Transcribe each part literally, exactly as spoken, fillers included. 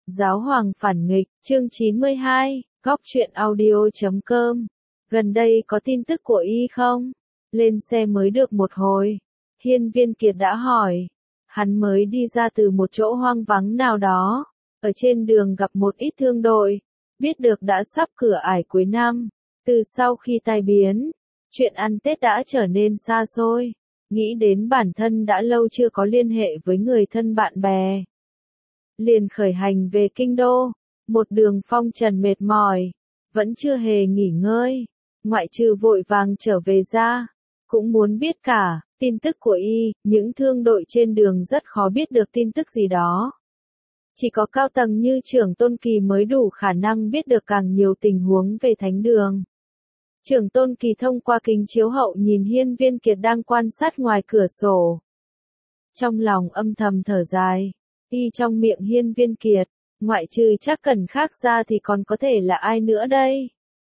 Giáo hoàng phản nghịch, chương chín mươi hai, góc truyện audio.com. Gần đây có tin tức của y không? Lên xe mới được một hồi. Hiên Viên Kiệt đã hỏi. Hắn mới đi ra từ một chỗ hoang vắng nào đó. Ở trên đường gặp một ít thương đội. Biết được đã sắp cửa ải cuối năm. Từ sau khi tai biến, chuyện ăn Tết đã trở nên xa xôi. Nghĩ đến bản thân đã lâu chưa có liên hệ với người thân bạn bè. Liền khởi hành về kinh đô, một đường phong trần mệt mỏi, vẫn chưa hề nghỉ ngơi, ngoại trừ vội vàng trở về ra, cũng muốn biết cả, tin tức của y, những thương đội trên đường rất khó biết được tin tức gì đó. Chỉ có cao tầng như trưởng Tôn Kỳ mới đủ khả năng biết được càng nhiều tình huống về thánh đường. Trưởng Tôn Kỳ thông qua kính chiếu hậu nhìn Hiên Viên Kiệt đang quan sát ngoài cửa sổ. Trong lòng âm thầm thở dài. Y trong miệng Hiên Viên Kiệt, ngoại trừ Trác Cẩn khác ra thì còn có thể là ai nữa đây?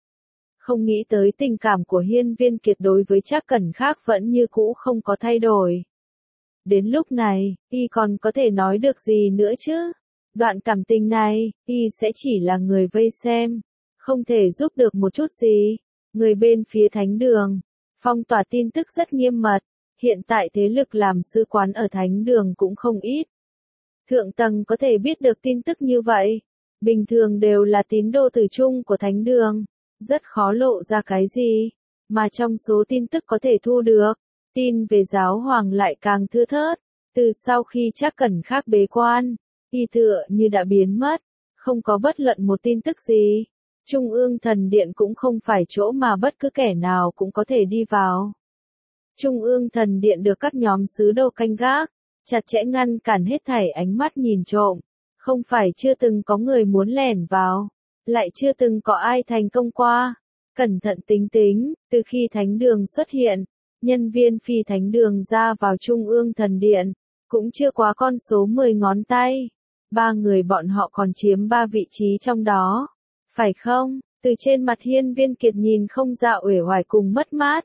Không nghĩ tới tình cảm của Hiên Viên Kiệt đối với Trác Cẩn khác vẫn như cũ không có thay đổi. Đến lúc này, y còn có thể nói được gì nữa chứ? Đoạn cảm tình này, y sẽ chỉ là người vây xem, không thể giúp được một chút gì. Người bên phía thánh đường, phong tỏa tin tức rất nghiêm mật, hiện tại thế lực làm sứ quán ở thánh đường cũng không ít. Thượng tầng có thể biết được tin tức như vậy, bình thường đều là tín đồ tử chung của thánh đường, rất khó lộ ra cái gì, mà trong số tin tức có thể thu được, tin về giáo hoàng lại càng thưa thớt, từ sau khi Trác Cẩn khác bế quan, y tựa như đã biến mất, không có bất luận một tin tức gì. Trung ương thần điện cũng không phải chỗ mà bất cứ kẻ nào cũng có thể đi vào. Trung ương thần điện được các nhóm sứ đồ canh gác, chặt chẽ ngăn cản hết thảy ánh mắt nhìn trộm, không phải chưa từng có người muốn lẻn vào, lại chưa từng có ai thành công qua. Cẩn thận tính tính, từ khi thánh đường xuất hiện, nhân viên phi thánh đường ra vào Trung ương thần điện, cũng chưa quá con số mười ngón tay. Ba người bọn họ còn chiếm ba vị trí trong đó, phải không? Từ trên mặt Hiên Viên Kiệt nhìn không ra uể oải cùng mất mát.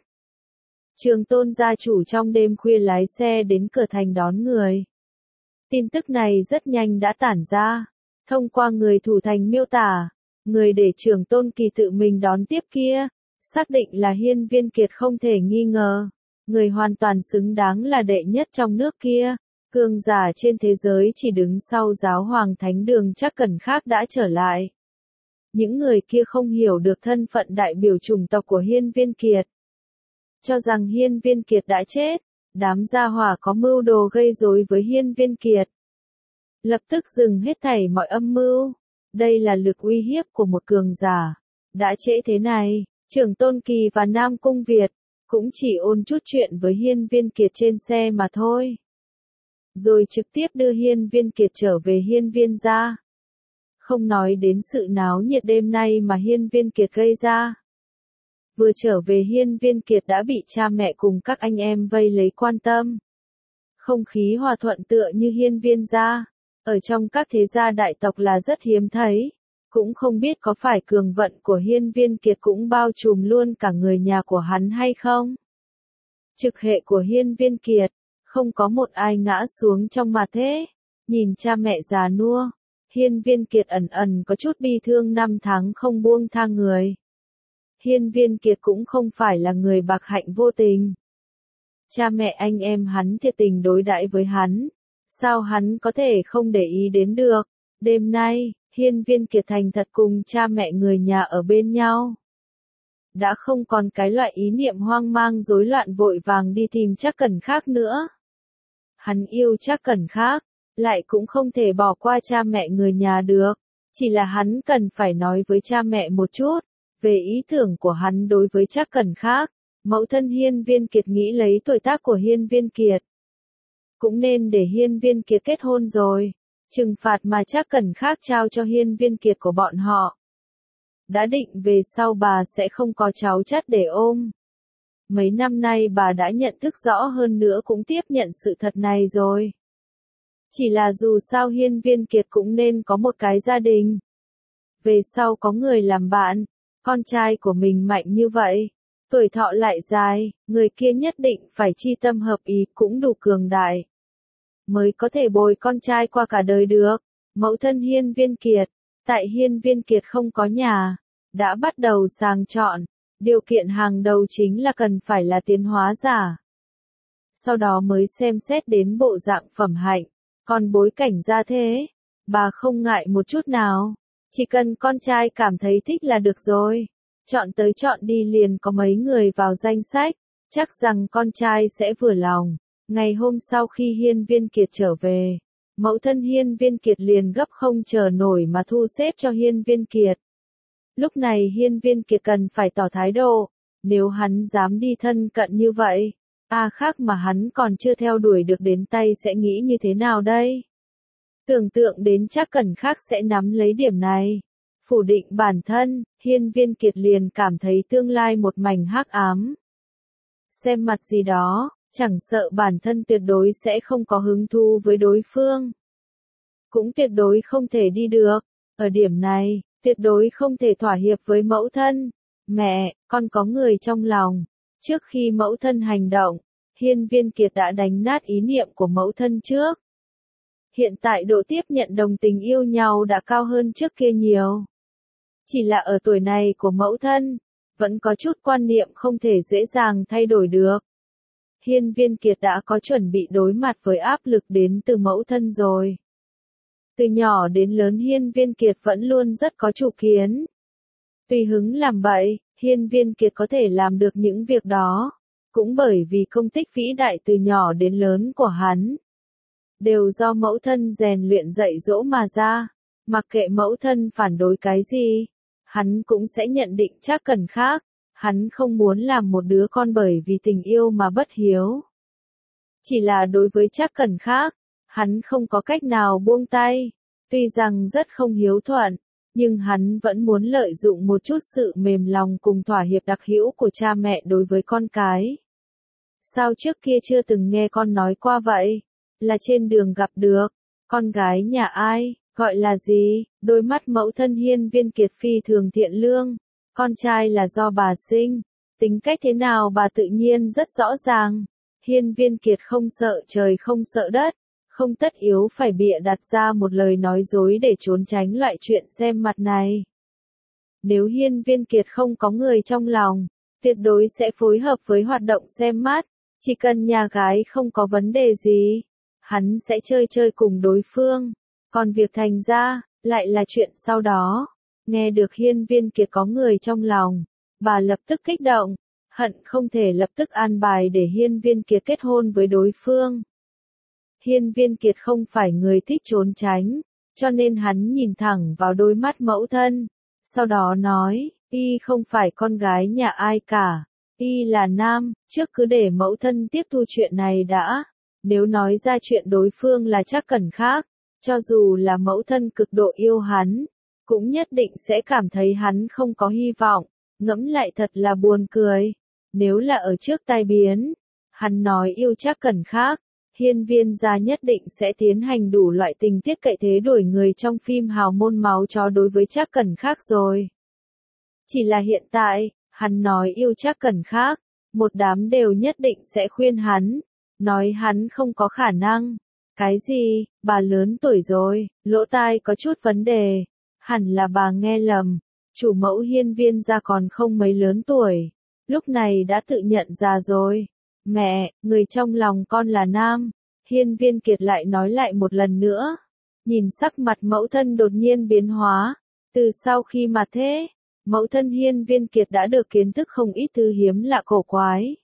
Trường Tôn gia chủ trong đêm khuya lái xe đến cửa thành đón người. Tin tức này rất nhanh đã tản ra. Thông qua người thủ thành miêu tả, người để Trường Tôn Kỳ tự mình đón tiếp kia, xác định là Hiên Viên Kiệt không thể nghi ngờ. Người hoàn toàn xứng đáng là đệ nhất trong nước kia. Cường giả trên thế giới chỉ đứng sau giáo hoàng thánh đường Trác Cẩn khác đã trở lại. Những người kia không hiểu được thân phận đại biểu chủng tộc của Hiên Viên Kiệt. Cho rằng Hiên Viên Kiệt đã chết, đám gia hỏa có mưu đồ gây rối với Hiên Viên Kiệt. Lập tức dừng hết thảy mọi âm mưu. Đây là lực uy hiếp của một cường giả. Đã trễ thế này, trưởng Tôn Kỳ và Nam Cung Việt, cũng chỉ ôn chút chuyện với Hiên Viên Kiệt trên xe mà thôi. Rồi trực tiếp đưa Hiên Viên Kiệt trở về Hiên Viên gia. Không nói đến sự náo nhiệt đêm nay mà Hiên Viên Kiệt gây ra. Vừa trở về Hiên Viên Kiệt đã bị cha mẹ cùng các anh em vây lấy quan tâm. Không khí hòa thuận tựa như Hiên Viên gia, ở trong các thế gia đại tộc là rất hiếm thấy. Cũng không biết có phải cường vận của Hiên Viên Kiệt cũng bao trùm luôn cả người nhà của hắn hay không. Trực hệ của Hiên Viên Kiệt, không có một ai ngã xuống trong mà thế. Nhìn cha mẹ già nua, Hiên Viên Kiệt ẩn ẩn có chút bi thương năm tháng không buông tha người. Hiên Viên Kiệt cũng không phải là người bạc hạnh vô tình. Cha mẹ anh em hắn thiệt tình đối đãi với hắn, sao hắn có thể không để ý đến được. Đêm nay, Hiên Viên Kiệt thành thật cùng cha mẹ người nhà ở bên nhau. Đã không còn cái loại ý niệm hoang mang rối loạn vội vàng đi tìm Trác Cẩn khác nữa. Hắn yêu Trác Cẩn khác, lại cũng không thể bỏ qua cha mẹ người nhà được. Chỉ là hắn cần phải nói với cha mẹ một chút về ý tưởng của hắn đối với Trác Cẩn khác. Mẫu thân Hiên Viên Kiệt nghĩ lấy tuổi tác của Hiên Viên Kiệt, cũng nên để Hiên Viên Kiệt kết hôn rồi. Trừng phạt mà Trác Cẩn khác trao cho Hiên Viên Kiệt của bọn họ, đã định về sau bà sẽ không có cháu chắt để ôm. Mấy năm nay bà đã nhận thức rõ hơn nữa cũng tiếp nhận sự thật này rồi. Chỉ là dù sao Hiên Viên Kiệt cũng nên có một cái gia đình. Về sau có người làm bạn, con trai của mình mạnh như vậy, tuổi thọ lại dài, người kia nhất định phải chi tâm hợp ý cũng đủ cường đại, mới có thể bồi con trai qua cả đời được. Mẫu thân Hiên Viên Kiệt, tại Hiên Viên Kiệt không có nhà, đã bắt đầu sàng chọn, điều kiện hàng đầu chính là cần phải là tiến hóa giả. Sau đó mới xem xét đến bộ dạng phẩm hạnh, còn bối cảnh gia thế, bà không ngại một chút nào, chỉ cần con trai cảm thấy thích là được rồi. Chọn tới chọn đi liền có mấy người vào danh sách, chắc rằng con trai sẽ vừa lòng. Ngày hôm sau khi Hiên Viên Kiệt trở về, mẫu thân Hiên Viên Kiệt liền gấp không chờ nổi mà thu xếp cho Hiên Viên Kiệt. Lúc này Hiên Viên Kiệt cần phải tỏ thái độ, nếu hắn dám đi thân cận như vậy, A khác mà hắn còn chưa theo đuổi được đến tay sẽ nghĩ như thế nào đây? Tưởng tượng đến chắc Cẩn Khác sẽ nắm lấy điểm này. Phủ định bản thân, Hiên Viên Kiệt liền cảm thấy tương lai một mảnh hắc ám. Xem mặt gì đó, chẳng sợ bản thân tuyệt đối sẽ không có hứng thú với đối phương. Cũng tuyệt đối không thể đi được. Ở điểm này, tuyệt đối không thể thỏa hiệp với mẫu thân. Mẹ, con có người trong lòng. Trước khi mẫu thân hành động, Hiên Viên Kiệt đã đánh nát ý niệm của mẫu thân trước. Hiện tại độ tiếp nhận đồng tình yêu nhau đã cao hơn trước kia nhiều. Chỉ là ở tuổi này của mẫu thân, vẫn có chút quan niệm không thể dễ dàng thay đổi được. Hiên Viên Kiệt đã có chuẩn bị đối mặt với áp lực đến từ mẫu thân rồi. Từ nhỏ đến lớn Hiên Viên Kiệt vẫn luôn rất có chủ kiến. Tùy hứng làm bậy, Hiên Viên Kiệt có thể làm được những việc đó, cũng bởi vì công tích vĩ đại từ nhỏ đến lớn của hắn. Đều do mẫu thân rèn luyện dạy dỗ mà ra, mặc kệ mẫu thân phản đối cái gì, hắn cũng sẽ nhận định chắc Cẩn Khác, hắn không muốn làm một đứa con bởi vì tình yêu mà bất hiếu. Chỉ là đối với chắc Cẩn Khác, hắn không có cách nào buông tay, tuy rằng rất không hiếu thuận, nhưng hắn vẫn muốn lợi dụng một chút sự mềm lòng cùng thỏa hiệp đặc hữu của cha mẹ đối với con cái. Sao trước kia chưa từng nghe con nói qua vậy? Là trên đường gặp được, con gái nhà ai, gọi là gì? Đôi mắt mẫu thân Hiên Viên Kiệt phi thường thiện lương, con trai là do bà sinh, tính cách thế nào bà tự nhiên rất rõ ràng. Hiên Viên Kiệt không sợ trời không sợ đất, không tất yếu phải bịa đặt ra một lời nói dối để trốn tránh loại chuyện xem mặt này. Nếu Hiên Viên Kiệt không có người trong lòng, tuyệt đối sẽ phối hợp với hoạt động xem mắt, chỉ cần nhà gái không có vấn đề gì, hắn sẽ chơi chơi cùng đối phương, còn việc thành ra, lại là chuyện sau đó. Nghe được Hiên Viên Kiệt có người trong lòng, bà lập tức kích động, hận không thể lập tức an bài để Hiên Viên Kiệt kết hôn với đối phương. Hiên Viên Kiệt không phải người thích trốn tránh, cho nên hắn nhìn thẳng vào đôi mắt mẫu thân, sau đó nói, y không phải con gái nhà ai cả, y là nam, trước cứ để mẫu thân tiếp thu chuyện này đã, nếu nói ra chuyện đối phương là chắc Cẩn Khác, cho dù là mẫu thân cực độ yêu hắn, cũng nhất định sẽ cảm thấy hắn không có hy vọng, ngẫm lại thật là buồn cười. Nếu là ở trước tai biến, hắn nói yêu chắc Cẩn Khác, Hiên Viên gia nhất định sẽ tiến hành đủ loại tình tiết cậy thế đuổi người trong phim hào môn máu chó đối với chắc Cẩn Khác rồi. Chỉ là hiện tại, hắn nói yêu chắc Cẩn Khác, một đám đều nhất định sẽ khuyên hắn, nói hắn không có khả năng. Cái gì, bà lớn tuổi rồi, lỗ tai có chút vấn đề, hẳn là bà nghe lầm, chủ mẫu Hiên Viên gia còn không mấy lớn tuổi, lúc này đã tự nhận ra rồi. Mẹ, người trong lòng con là nam, Hiên Viên Kiệt lại nói lại một lần nữa. Nhìn sắc mặt mẫu thân đột nhiên biến hóa, từ sau khi mà thế, mẫu thân Hiên Viên Kiệt đã được kiến thức không ít thứ hiếm lạ cổ quái.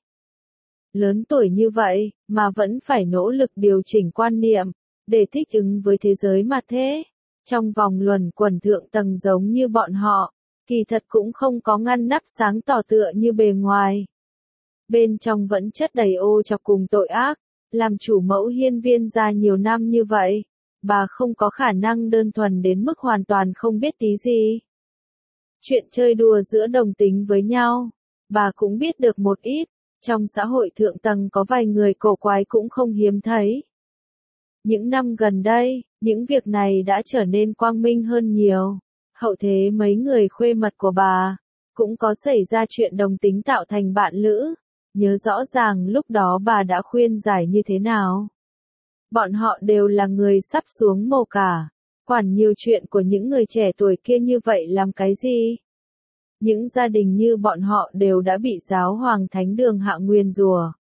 Lớn tuổi như vậy, mà vẫn phải nỗ lực điều chỉnh quan niệm, để thích ứng với thế giới mà thế. Trong vòng luẩn quẩn thượng tầng giống như bọn họ, kỳ thật cũng không có ngăn nắp sáng tỏ tựa như bề ngoài. Bên trong vẫn chất đầy ô chọc cùng tội ác, làm chủ mẫu Hiên Viên gia nhiều năm như vậy, bà không có khả năng đơn thuần đến mức hoàn toàn không biết tí gì. Chuyện chơi đùa giữa đồng tính với nhau, bà cũng biết được một ít, trong xã hội thượng tầng có vài người cổ quái cũng không hiếm thấy. Những năm gần đây, những việc này đã trở nên quang minh hơn nhiều, hậu thế mấy người khuê mật của bà, cũng có xảy ra chuyện đồng tính tạo thành bạn lữ. Nhớ rõ ràng lúc đó bà đã khuyên giải như thế nào. Bọn họ đều là người sắp xuống mồ cả. Quản nhiều chuyện của những người trẻ tuổi kia như vậy làm cái gì? Những gia đình như bọn họ đều đã bị giáo hoàng thánh đường hạ nguyền rủa.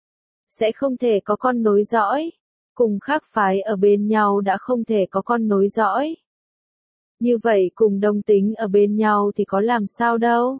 Sẽ không thể có con nối dõi. Cùng khác phái ở bên nhau đã không thể có con nối dõi. Như vậy cùng đồng tính ở bên nhau thì có làm sao đâu.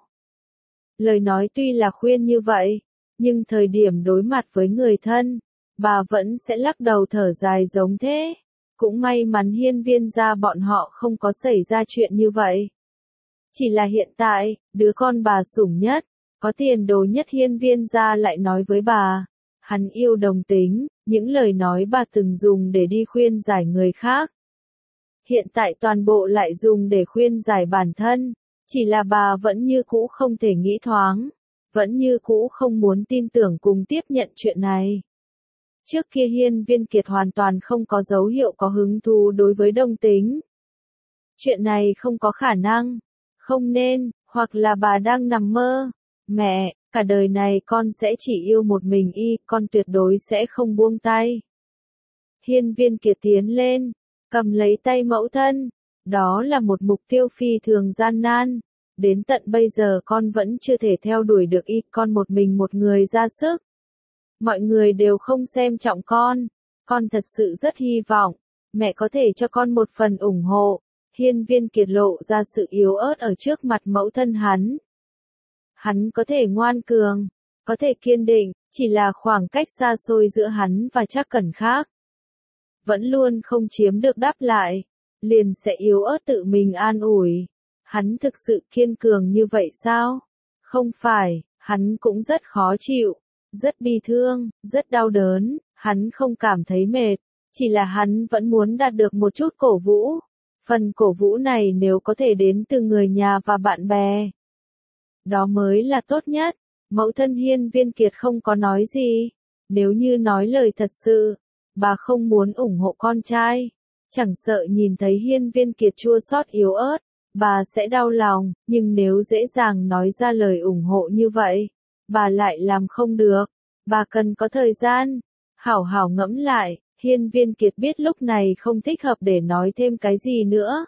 Lời nói tuy là khuyên như vậy, nhưng thời điểm đối mặt với người thân, bà vẫn sẽ lắc đầu thở dài giống thế. Cũng may mắn Hiên Viên gia bọn họ không có xảy ra chuyện như vậy. Chỉ là hiện tại, đứa con bà sủng nhất, có tiền đồ nhất Hiên Viên gia lại nói với bà, hắn yêu đồng tính, những lời nói bà từng dùng để đi khuyên giải người khác. Hiện tại toàn bộ lại dùng để khuyên giải bản thân, chỉ là bà vẫn như cũ không thể nghĩ thoáng, vẫn như cũ không muốn tin tưởng cùng tiếp nhận chuyện này. Trước kia Hiên Viên Kiệt hoàn toàn không có dấu hiệu có hứng thú đối với đồng tính. Chuyện này không có khả năng, không nên, hoặc là bà đang nằm mơ. Mẹ, cả đời này con sẽ chỉ yêu một mình y, con tuyệt đối sẽ không buông tay. Hiên Viên Kiệt tiến lên, cầm lấy tay mẫu thân. Đó là một mục tiêu phi thường gian nan. Đến tận bây giờ con vẫn chưa thể theo đuổi được y, con một mình một người ra sức. Mọi người đều không xem trọng con. Con thật sự rất hy vọng, mẹ có thể cho con một phần ủng hộ. Hiên Viên Kiệt lộ ra sự yếu ớt ở trước mặt mẫu thân hắn. Hắn có thể ngoan cường, có thể kiên định, chỉ là khoảng cách xa xôi giữa hắn và Trác Cẩn khác. Vẫn luôn không chiếm được đáp lại, liền sẽ yếu ớt tự mình an ủi. Hắn thực sự kiên cường như vậy sao? Không phải, hắn cũng rất khó chịu, rất bi thương, rất đau đớn, hắn không cảm thấy mệt, chỉ là hắn vẫn muốn đạt được một chút cổ vũ. Phần cổ vũ này nếu có thể đến từ người nhà và bạn bè, đó mới là tốt nhất. Mẫu thân Hiên Viên Kiệt không có nói gì. Nếu như nói lời thật sự, bà không muốn ủng hộ con trai, chẳng sợ nhìn thấy Hiên Viên Kiệt chua xót yếu ớt, bà sẽ đau lòng, nhưng nếu dễ dàng nói ra lời ủng hộ như vậy, bà lại làm không được. Bà cần có thời gian, hảo hảo ngẫm lại. Hiên Viên Kiệt biết lúc này không thích hợp để nói thêm cái gì nữa.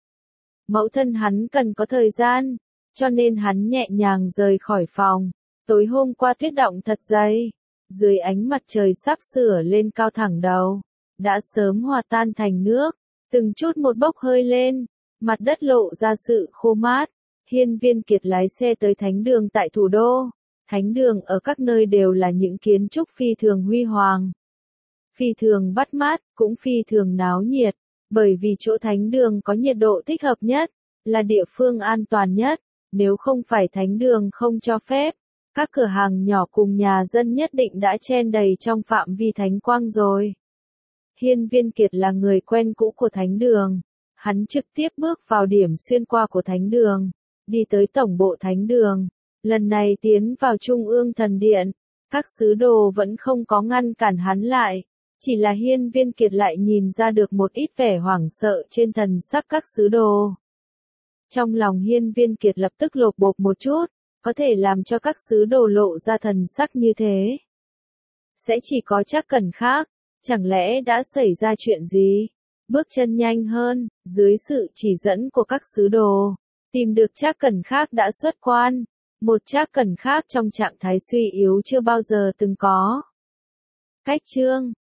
Mẫu thân hắn cần có thời gian, cho nên hắn nhẹ nhàng rời khỏi phòng. Tối hôm qua tuyết động thật dày, dưới ánh mặt trời sắp sửa lên cao thẳng đầu, đã sớm hòa tan thành nước, từng chút một bốc hơi lên, mặt đất lộ ra sự khô mát. Hiên Viên Kiệt lái xe tới thánh đường tại thủ đô. Thánh đường ở các nơi đều là những kiến trúc phi thường huy hoàng, phi thường bắt mắt, cũng phi thường náo nhiệt, bởi vì chỗ thánh đường có nhiệt độ thích hợp nhất, là địa phương an toàn nhất. Nếu không phải thánh đường không cho phép, các cửa hàng nhỏ cùng nhà dân nhất định đã chen đầy trong phạm vi thánh quang rồi. Hiên Viên Kiệt là người quen cũ của thánh đường, hắn trực tiếp bước vào điểm xuyên qua của thánh đường, đi tới tổng bộ thánh đường, lần này tiến vào trung ương thần điện, các sứ đồ vẫn không có ngăn cản hắn lại, chỉ là Hiên Viên Kiệt lại nhìn ra được một ít vẻ hoảng sợ trên thần sắc các sứ đồ. Trong lòng Hiên Viên Kiệt lập tức lột bột một chút, có thể làm cho các sứ đồ lộ ra thần sắc như thế. Sẽ chỉ có Trác Cẩn khác, chẳng lẽ đã xảy ra chuyện gì? Bước chân nhanh hơn, dưới sự chỉ dẫn của các sứ đồ, tìm được Trác Cẩn khác đã xuất quan, một Trác Cẩn khác trong trạng thái suy yếu chưa bao giờ từng có. Cách chương